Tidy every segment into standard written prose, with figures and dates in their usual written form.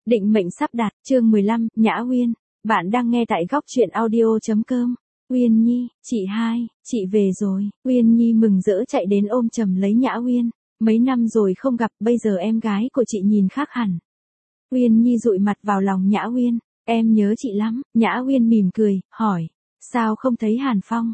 Định mệnh sắp đặt, chương 15, Nhã Uyên. Bạn đang nghe tại góc truyện audio.com. Uyên Nhi, chị hai, chị về rồi. Uyên Nhi mừng rỡ chạy đến ôm chầm lấy Nhã Uyên. Mấy năm rồi không gặp, bây giờ em gái của chị nhìn khác hẳn. Uyên Nhi dụi mặt vào lòng Nhã Uyên. Em nhớ chị lắm. Nhã Uyên mỉm cười, hỏi. Sao không thấy Hàn Phong?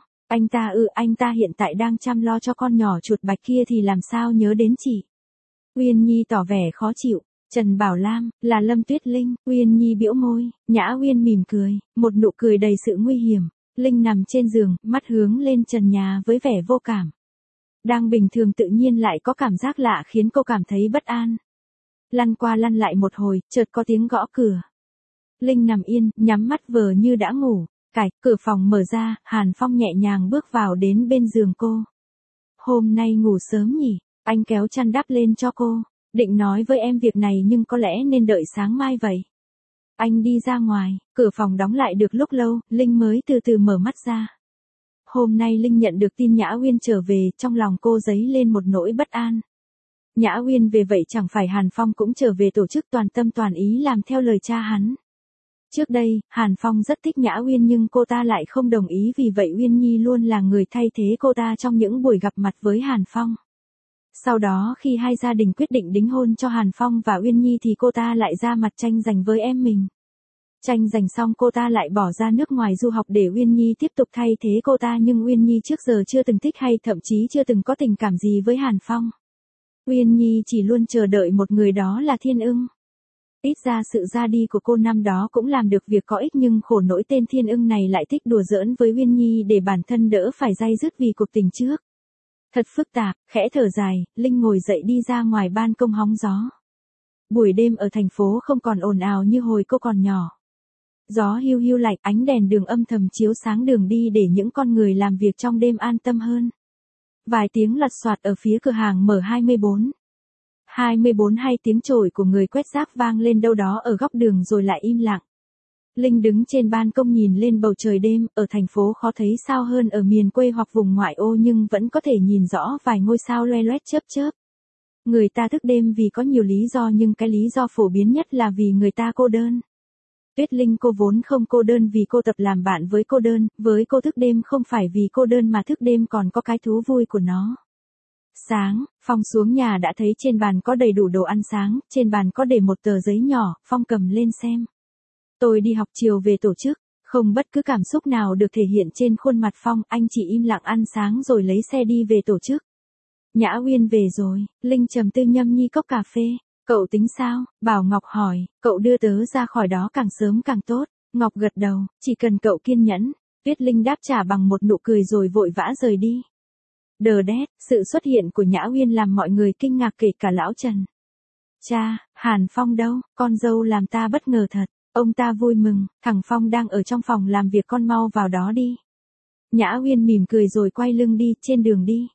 Anh ta hiện tại đang chăm lo cho con nhỏ chuột bạch kia thì làm sao nhớ đến chị? Uyên Nhi tỏ vẻ khó chịu. Trần Bảo Lam, là Lâm Tuyết Linh. Uyên Nhi bĩu môi. Nhã Uyên mỉm cười, một nụ cười đầy sự nguy hiểm. Linh nằm trên giường, mắt hướng lên trần nhà với vẻ vô cảm. Đang bình thường tự nhiên lại có cảm giác lạ khiến cô cảm thấy bất an. Lăn qua lăn lại một hồi, chợt có tiếng gõ cửa. Linh nằm yên, nhắm mắt vờ như đã ngủ. Cửa phòng mở ra, Hàn Phong nhẹ nhàng bước vào đến bên giường cô. Hôm nay ngủ sớm nhỉ? Anh kéo chăn đắp lên cho cô. Định nói với em việc này nhưng có lẽ nên đợi sáng mai vậy. Anh đi ra ngoài, cửa phòng đóng lại được lúc lâu, Linh mới từ từ mở mắt ra. Hôm nay Linh nhận được tin Nhã Uyên trở về, trong lòng cô dấy lên một nỗi bất an. Nhã Uyên về vậy chẳng phải Hàn Phong cũng trở về tổ chức toàn tâm toàn ý làm theo lời cha hắn. Trước đây, Hàn Phong rất thích Nhã Uyên nhưng cô ta lại không đồng ý, vì vậy Uyên Nhi luôn là người thay thế cô ta trong những buổi gặp mặt với Hàn Phong. Sau đó khi hai gia đình quyết định đính hôn cho Hàn Phong và Uyên Nhi thì cô ta lại ra mặt tranh giành với em mình. Tranh giành xong cô ta lại bỏ ra nước ngoài du học để Uyên Nhi tiếp tục thay thế cô ta, nhưng Uyên Nhi trước giờ chưa từng thích hay thậm chí chưa từng có tình cảm gì với Hàn Phong. Uyên Nhi chỉ luôn chờ đợi một người, đó là Thiên Ưng. Ít ra sự ra đi của cô năm đó cũng làm được việc có ích, nhưng khổ nỗi tên Thiên Ưng này lại thích đùa giỡn với Uyên Nhi để bản thân đỡ phải day dứt vì cuộc tình trước. Thật phức tạp, khẽ thở dài, Linh ngồi dậy đi ra ngoài ban công hóng gió. Buổi đêm ở thành phố không còn ồn ào như hồi cô còn nhỏ. Gió hiu hiu lạnh, ánh đèn đường âm thầm chiếu sáng đường đi để những con người làm việc trong đêm an tâm hơn. Vài tiếng lật xoạt ở phía cửa hàng M24. 24 hay tiếng chổi của người quét rác vang lên đâu đó ở góc đường rồi lại im lặng. Linh đứng trên ban công nhìn lên bầu trời đêm, ở thành phố khó thấy sao hơn ở miền quê hoặc vùng ngoại ô, nhưng vẫn có thể nhìn rõ vài ngôi sao loe loét chớp chớp. Người ta thức đêm vì có nhiều lý do, nhưng cái lý do phổ biến nhất là vì người ta cô đơn. Tuyết Linh cô vốn không cô đơn vì cô tập làm bạn với cô đơn, với cô thức đêm không phải vì cô đơn mà thức đêm còn có cái thú vui của nó. Sáng, Phong xuống nhà đã thấy trên bàn có đầy đủ đồ ăn sáng, trên bàn có để một tờ giấy nhỏ, Phong cầm lên xem. Tôi đi học chiều về tổ chức, không bất cứ cảm xúc nào được thể hiện trên khuôn mặt Phong, anh chỉ im lặng ăn sáng rồi lấy xe đi về tổ chức. Nhã Uyên về rồi, Linh trầm tư nhâm nhi cốc cà phê. Cậu tính sao? Bảo Ngọc hỏi, cậu đưa tớ ra khỏi đó càng sớm càng tốt. Ngọc gật đầu, chỉ cần cậu kiên nhẫn. Tuyết Linh đáp trả bằng một nụ cười rồi vội vã rời đi. Đờ đét, sự xuất hiện của Nhã Uyên làm mọi người kinh ngạc kể cả lão Trần. Cha, Hàn Phong đâu? Con dâu làm ta bất ngờ thật. Ông ta vui mừng, thằng Phong đang ở trong phòng làm việc, con mau vào đó đi. Nhã Uyên mỉm cười rồi quay lưng đi, trên đường đi.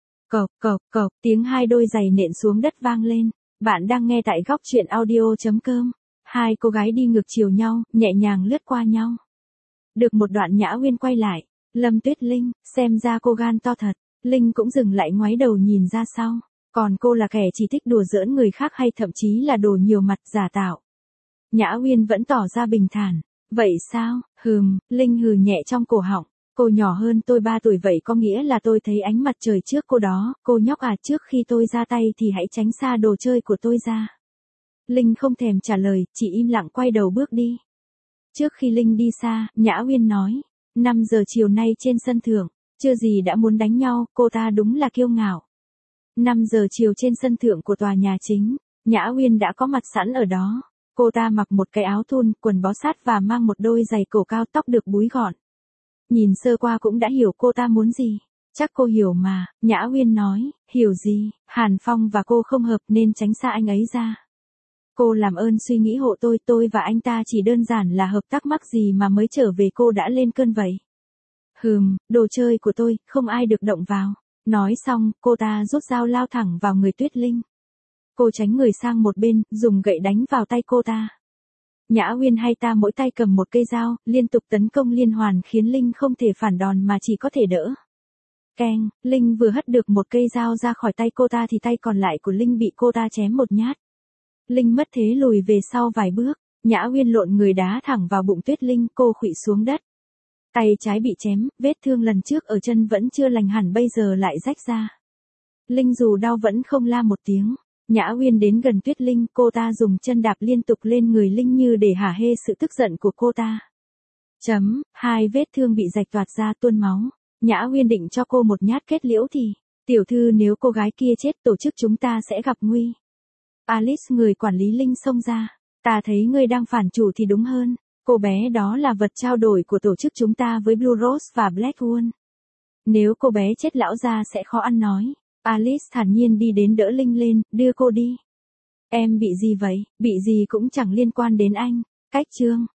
Cộc, tiếng hai đôi giày nện xuống đất vang lên. Bạn đang nghe tại góc truyện audio.com. Hai cô gái đi ngược chiều nhau, nhẹ nhàng lướt qua nhau. Được một đoạn Nhã Uyên quay lại. Lâm Tuyết Linh, xem ra cô gan to thật. Linh cũng dừng lại ngoái đầu nhìn ra sau. Còn cô là kẻ chỉ thích đùa giỡn người khác hay thậm chí là đồ nhiều mặt giả tạo. Nhã Uyên vẫn tỏ ra bình thản. Vậy sao? Linh hừ nhẹ trong cổ họng. Cô nhỏ hơn tôi 3 tuổi, vậy có nghĩa là tôi thấy ánh mặt trời trước cô đó. Cô nhóc à, trước khi tôi ra tay thì hãy tránh xa đồ chơi của tôi ra. Linh không thèm trả lời, chỉ im lặng quay đầu bước đi. Trước khi Linh đi xa, Nhã Uyên nói. 5 giờ chiều nay trên sân thượng, chưa gì đã muốn đánh nhau, cô ta đúng là kiêu ngạo. 5 giờ chiều trên sân thượng của tòa nhà chính, Nhã Uyên đã có mặt sẵn ở đó. Cô ta mặc một cái áo thun, quần bó sát và mang một đôi giày cổ cao, tóc được búi gọn. Nhìn sơ qua cũng đã hiểu cô ta muốn gì. Chắc cô hiểu mà, Nhã Uyên nói. Hiểu gì? Hàn Phong và cô không hợp nên tránh xa anh ấy ra. Cô làm ơn suy nghĩ hộ tôi và anh ta chỉ đơn giản là hợp tác, mắc gì mà mới trở về cô đã lên cơn vậy. Đồ chơi của tôi, không ai được động vào. Nói xong, cô ta rút dao lao thẳng vào người Tuyết Linh. Cô tránh người sang một bên, dùng gậy đánh vào tay cô ta. Nhã Uyên hay ta mỗi tay cầm một cây dao, liên tục tấn công liên hoàn khiến Linh không thể phản đòn mà chỉ có thể đỡ. Keng, Linh vừa hất được một cây dao ra khỏi tay cô ta thì tay còn lại của Linh bị cô ta chém một nhát. Linh mất thế lùi về sau vài bước, Nhã Uyên lộn người đá thẳng vào bụng Tuyết Linh, cô khuỵu xuống đất. Tay trái bị chém, vết thương lần trước ở chân vẫn chưa lành hẳn bây giờ lại rách ra. Linh dù đau vẫn không la một tiếng. Nhã Uyên đến gần Tuyết Linh, cô ta dùng chân đạp liên tục lên người Linh như để hả hê sự tức giận của cô ta. Hai vết thương bị rạch toạc ra tuôn máu. Nhã Uyên định cho cô một nhát kết liễu thì, tiểu thư nếu cô gái kia chết tổ chức chúng ta sẽ gặp nguy. Alice người quản lý Linh xông ra. Ta thấy ngươi đang phản chủ thì đúng hơn. Cô bé đó là vật trao đổi của tổ chức chúng ta với Blue Rose và Black Wool. Nếu cô bé chết lão gia sẽ khó ăn nói. Alice thản nhiên đi đến đỡ Linh lên, đưa cô đi. Em bị gì vậy? Bị gì cũng chẳng liên quan đến anh. Cách chương.